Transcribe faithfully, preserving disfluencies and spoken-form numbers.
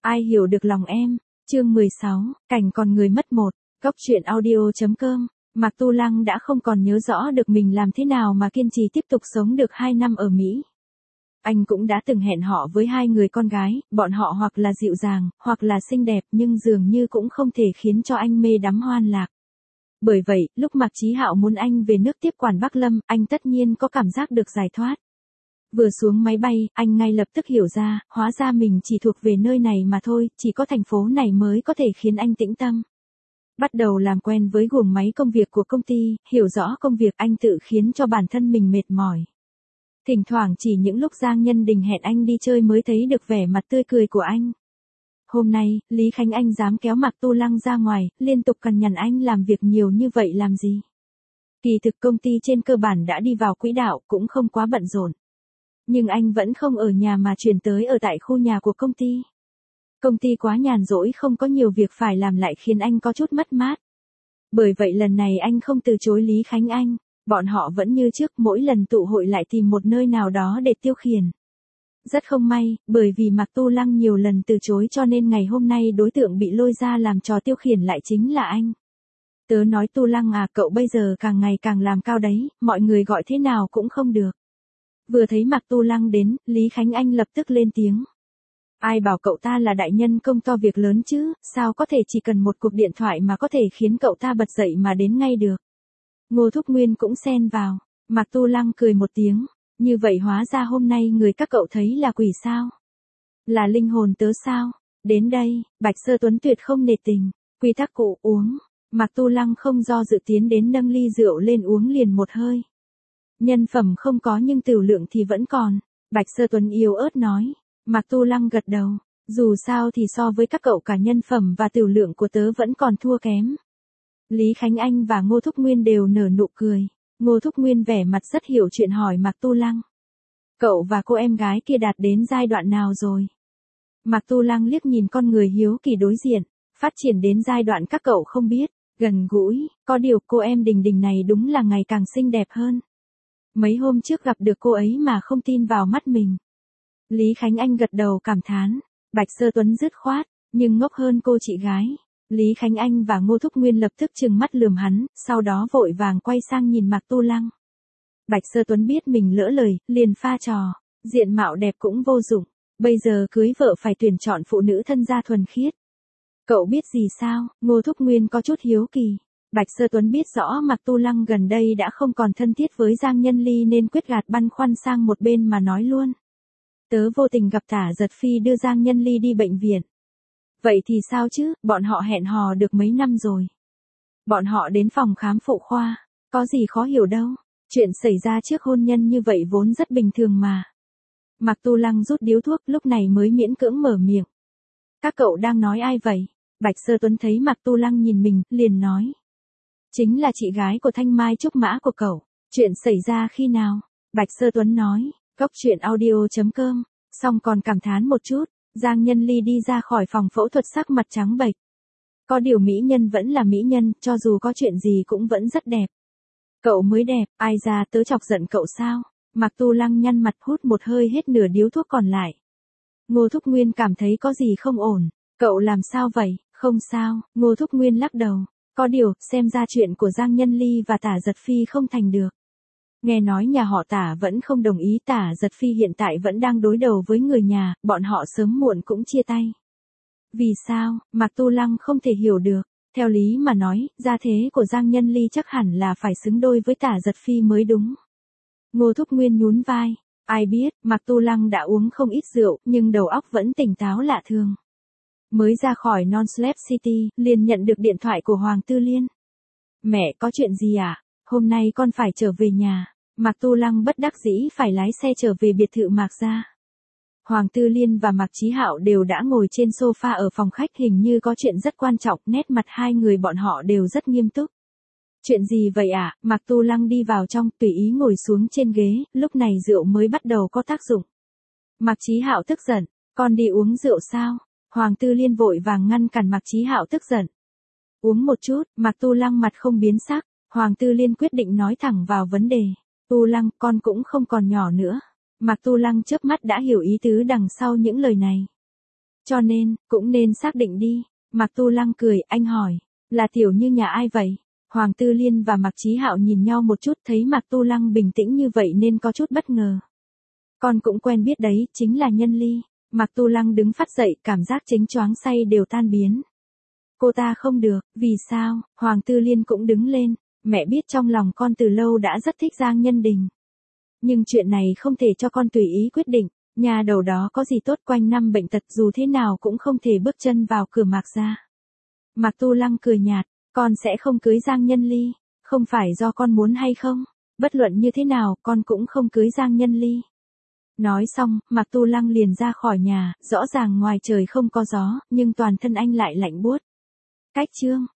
Ai hiểu được lòng em, chương mười sáu, cảnh còn người mất một, góc truyện audio.com, Mạc Tu Lăng đã không còn nhớ rõ được mình làm thế nào mà kiên trì tiếp tục sống được hai năm ở Mỹ. Anh cũng đã từng hẹn họ với hai người con gái, bọn họ hoặc là dịu dàng, hoặc là xinh đẹp nhưng dường như cũng không thể khiến cho anh mê đắm hoan lạc. Bởi vậy, lúc Mạc Chí Hạo muốn anh về nước tiếp quản Bắc Lâm, anh tất nhiên có cảm giác được giải thoát. Vừa xuống máy bay, anh ngay lập tức hiểu ra, hóa ra mình chỉ thuộc về nơi này mà thôi, chỉ có thành phố này mới có thể khiến anh tĩnh tâm. Bắt đầu làm quen với guồng máy công việc của công ty, hiểu rõ công việc anh tự khiến cho bản thân mình mệt mỏi. Thỉnh thoảng chỉ những lúc Giang Nhân Đình hẹn anh đi chơi mới thấy được vẻ mặt tươi cười của anh. Hôm nay, Lý Khánh Anh dám kéo Mạc Tu Lăng ra ngoài, liên tục cằn nhằn anh làm việc nhiều như vậy làm gì. Kỳ thực công ty trên cơ bản đã đi vào quỹ đạo, cũng không quá bận rộn. Nhưng anh vẫn không ở nhà mà chuyển tới ở tại khu nhà của công ty. Công ty quá nhàn rỗi không có nhiều việc phải làm lại khiến anh có chút mất mát. Bởi vậy lần này anh không từ chối Lý Khánh Anh, bọn họ vẫn như trước mỗi lần tụ hội lại tìm một nơi nào đó để tiêu khiển. Rất không may, bởi vì Mạc Tu Lăng nhiều lần từ chối cho nên ngày hôm nay đối tượng bị lôi ra làm trò tiêu khiển lại chính là anh. Tớ nói Tu Lăng à, cậu bây giờ càng ngày càng làm cao đấy, mọi người gọi thế nào cũng không được. Vừa thấy Mạc Tu Lăng đến, Lý Khánh Anh lập tức lên tiếng. Ai bảo cậu ta là đại nhân công to việc lớn chứ, sao có thể chỉ cần một cuộc điện thoại mà có thể khiến cậu ta bật dậy mà đến ngay được. Ngô Thúc Nguyên cũng xen vào, Mạc Tu Lăng cười một tiếng, như vậy hóa ra hôm nay người các cậu thấy là quỷ sao? Là linh hồn tớ sao? Đến đây, Bạch Sơ Tuấn tuyệt không nể tình, quy tắc cụ uống, Mạc Tu Lăng không do dự tiến đến nâng ly rượu lên uống liền một hơi. Nhân phẩm không có nhưng tửu lượng thì vẫn còn, Bạch Sơ Tuấn yếu ớt nói. Mạc Tu Lăng gật đầu, dù sao thì so với các cậu cả nhân phẩm và tửu lượng của tớ vẫn còn thua kém. Lý Khánh Anh và Ngô Thúc Nguyên đều nở nụ cười, Ngô Thúc Nguyên vẻ mặt rất hiểu chuyện hỏi Mạc Tu Lăng. Cậu và cô em gái kia đạt đến giai đoạn nào rồi? Mạc Tu Lăng liếc nhìn con người hiếu kỳ đối diện, phát triển đến giai đoạn các cậu không biết, gần gũi, có điều cô em Đình Đình này đúng là ngày càng xinh đẹp hơn. Mấy hôm trước gặp được cô ấy mà không tin vào mắt mình. Lý Khánh Anh gật đầu cảm thán, Bạch Sơ Tuấn dứt khoát, nhưng ngốc hơn cô chị gái. Lý Khánh Anh và Ngô Thúc Nguyên lập tức trừng mắt lườm hắn, sau đó vội vàng quay sang nhìn Mạc Tu Lăng. Bạch Sơ Tuấn biết mình lỡ lời, liền pha trò, diện mạo đẹp cũng vô dụng, bây giờ cưới vợ phải tuyển chọn phụ nữ thân gia thuần khiết. Cậu biết gì sao? Ngô Thúc Nguyên có chút hiếu kỳ. Bạch Sơ Tuấn biết rõ Mạc Tu Lăng gần đây đã không còn thân thiết với Giang Nhân Ly nên quyết gạt băn khoăn sang một bên mà nói luôn. Tớ vô tình gặp Tả Giật Phi đưa Giang Nhân Ly đi bệnh viện. Vậy thì sao chứ, bọn họ hẹn hò được mấy năm rồi. Bọn họ đến phòng khám phụ khoa, có gì khó hiểu đâu, chuyện xảy ra trước hôn nhân như vậy vốn rất bình thường mà. Mạc Tu Lăng rút điếu thuốc lúc này mới miễn cưỡng mở miệng. Các cậu đang nói ai vậy? Bạch Sơ Tuấn thấy Mạc Tu Lăng nhìn mình, liền nói. Chính là chị gái của Thanh Mai Trúc Mã của cậu, chuyện xảy ra khi nào? Bạch Sơ Tuấn nói. Góc truyện audio.com, xong còn cảm thán một chút, Giang Nhân Ly đi ra khỏi phòng phẫu thuật sắc mặt trắng bệch. Có điều mỹ nhân vẫn là mỹ nhân, cho dù có chuyện gì cũng vẫn rất đẹp. Cậu mới đẹp, ai ra tớ chọc giận cậu sao? Mạc Tu Lăng nhăn mặt hút một hơi hết nửa điếu thuốc còn lại. Ngô Thúc Nguyên cảm thấy có gì không ổn, cậu làm sao vậy? Không sao, Ngô Thúc Nguyên lắc đầu, có điều, xem ra chuyện của Giang Nhân Ly và Tả Giật Phi không thành được. Nghe nói nhà họ Tả vẫn không đồng ý, Tả Giật Phi hiện tại vẫn đang đối đầu với người nhà, bọn họ sớm muộn cũng chia tay. Vì sao? Mạc Tu Lăng không thể hiểu được, theo lý mà nói, gia thế của Giang Nhân Ly chắc hẳn là phải xứng đôi với Tả Giật Phi mới đúng. Ngô Thúc Nguyên nhún vai, ai biết, Mạc Tu Lăng đã uống không ít rượu, nhưng đầu óc vẫn tỉnh táo lạ thường. Mới ra khỏi Non-Slap City, liền nhận được điện thoại của Hoàng Tư Liên. Mẹ, có chuyện gì à? Hôm nay con phải trở về nhà. Mạc Tu Lăng bất đắc dĩ phải lái xe trở về biệt thự Mạc gia. Hoàng Tư Liên và Mạc Chí Hạo đều đã ngồi trên sofa ở phòng khách, hình như có chuyện rất quan trọng, nét mặt hai người bọn họ đều rất nghiêm túc. Chuyện gì vậy ạ? À? Mạc Tu Lăng đi vào trong, tùy ý ngồi xuống trên ghế, lúc này rượu mới bắt đầu có tác dụng. Mạc Chí Hạo tức giận, con đi uống rượu sao? Hoàng Tư Liên vội vàng ngăn cản Mạc Chí Hạo tức giận. Uống một chút, Mạc Tu Lăng mặt không biến sắc, Hoàng Tư Liên quyết định nói thẳng vào vấn đề. Tu Lăng, con cũng không còn nhỏ nữa. Mạc Tu Lăng chớp mắt đã hiểu ý tứ đằng sau những lời này. Cho nên, cũng nên xác định đi. Mạc Tu Lăng cười, anh hỏi, là tiểu như nhà ai vậy? Hoàng Tư Liên và Mạc Chí Hạo nhìn nhau một chút, thấy Mạc Tu Lăng bình tĩnh như vậy nên có chút bất ngờ. Con cũng quen biết đấy, chính là Nhân Ly. Mạc Tu Lăng đứng phát dậy, cảm giác chính choáng say đều tan biến. Cô ta không được, vì sao? Hoàng Tư Liên cũng đứng lên, mẹ biết trong lòng con từ lâu đã rất thích Giang Nhân Đình. Nhưng chuyện này không thể cho con tùy ý quyết định, nhà đầu đó có gì tốt, quanh năm bệnh tật dù thế nào cũng không thể bước chân vào cửa Mạc gia. Mạc Tu Lăng cười nhạt, con sẽ không cưới Giang Nhân Ly, không phải do con muốn hay không, bất luận như thế nào con cũng không cưới Giang Nhân Ly. Nói xong, Mạc Tu Lăng liền ra khỏi nhà, rõ ràng ngoài trời không có gió, nhưng toàn thân anh lại lạnh buốt. Cách chương